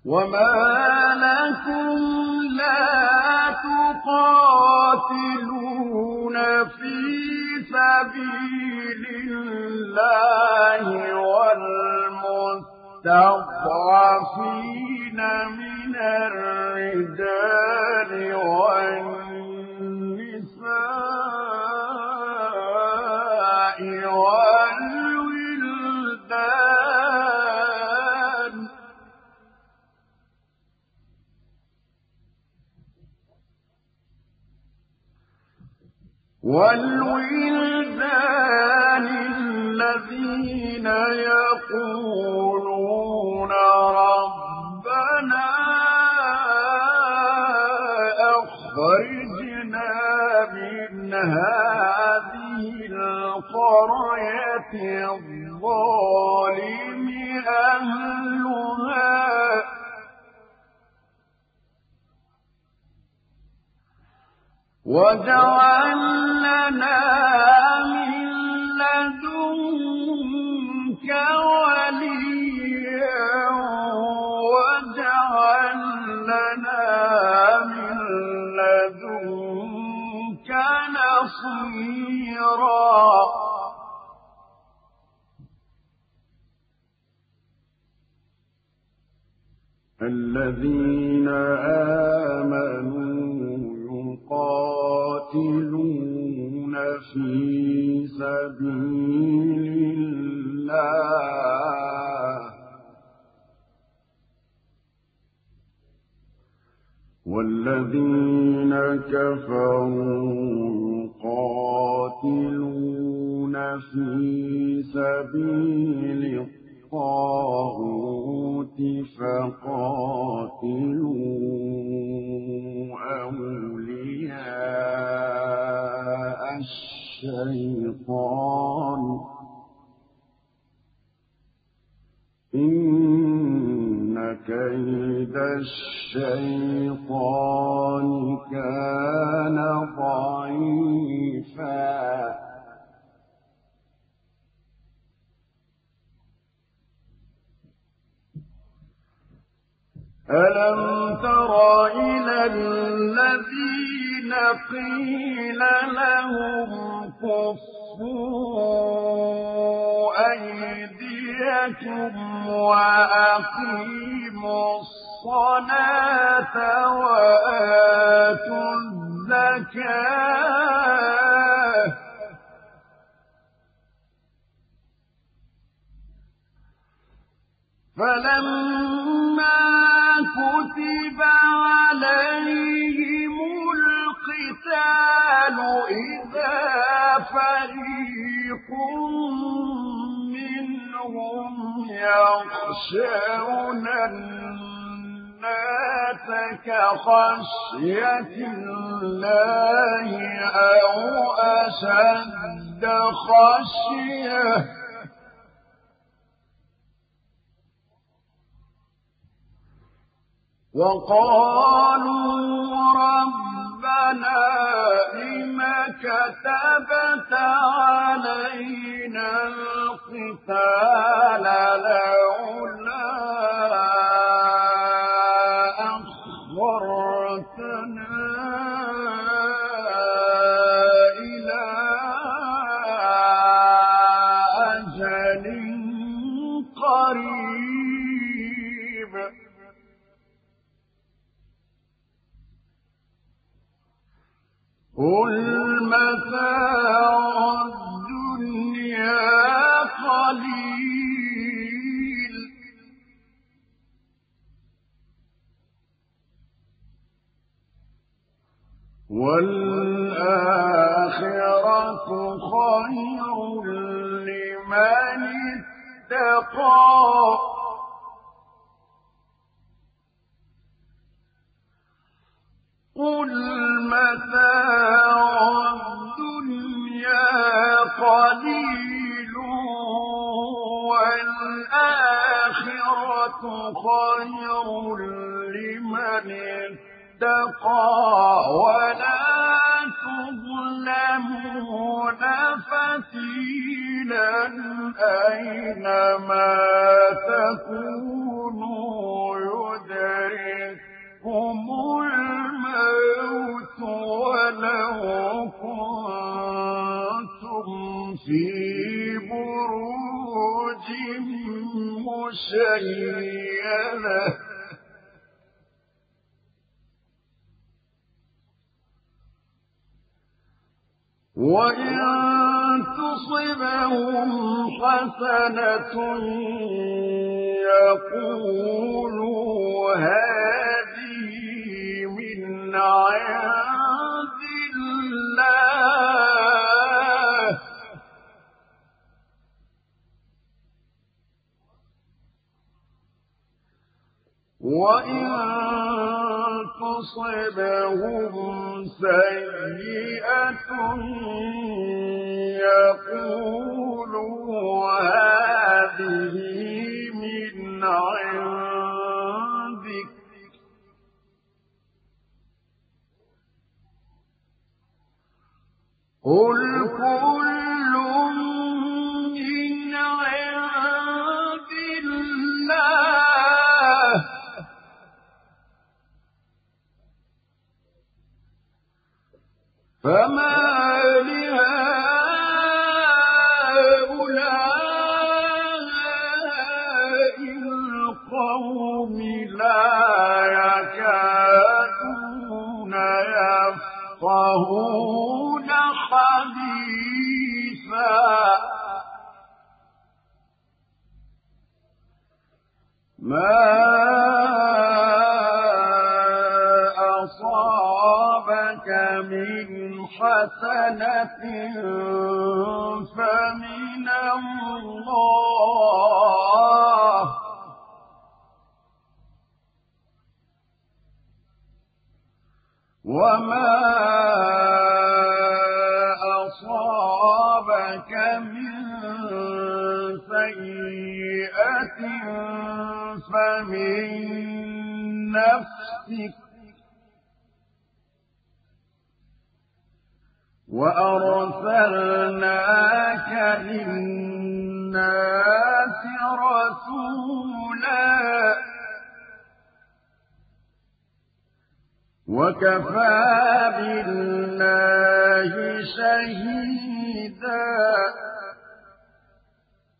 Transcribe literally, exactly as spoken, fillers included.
وما لكم لا تقاتلون في سبيل الله والمستضعفين من الرجال والنساء والولدان والولدان الذين يقولون ربنا أخرجنا من هذه القرية الظالم أهلها واجعل لنا من لدنك وليا واجعل لنا من لدنك نصيرا الذين آمنوا يقاتلون في سبيل الله والذين كفروا يقاتلون في سبيل الطاغوت فقاتلوا أولياء الشيطان إن كيد الشيطان كان ضعيفا ألم تر إلى الذين قيل لهم كفوا أيديكم وأقيموا الصلاة وآتوا الزكاة فلما كتب عليهم القتال إذا فريق منهم يخشون الناس كخشية الله أو أشد خشية وقالوا ربنا لم كتبت علينا القتال لولا أخرتنا إلى أجل قريب قل متاع الدنيا قليل والآخرة خير لمن اتقى قل متاع الدنيا قليل والآخرة خير لمن اتقى ولا تظلمون فتيلا أينما تكونوا يدركون له وإن تصبهم حسنة يقولوا هذه من عند الله وإن تصبهم سيئة يقولوا هذه من عندك قل كل من عند الله فما لهؤلاء القوم لا يكادون يفقهون حديثا ما أصابك من حسنة فمن الله وما أصابك من سيئة فمن نفسك وأرسلناك للناس رسولا وكفى بالله شهيدا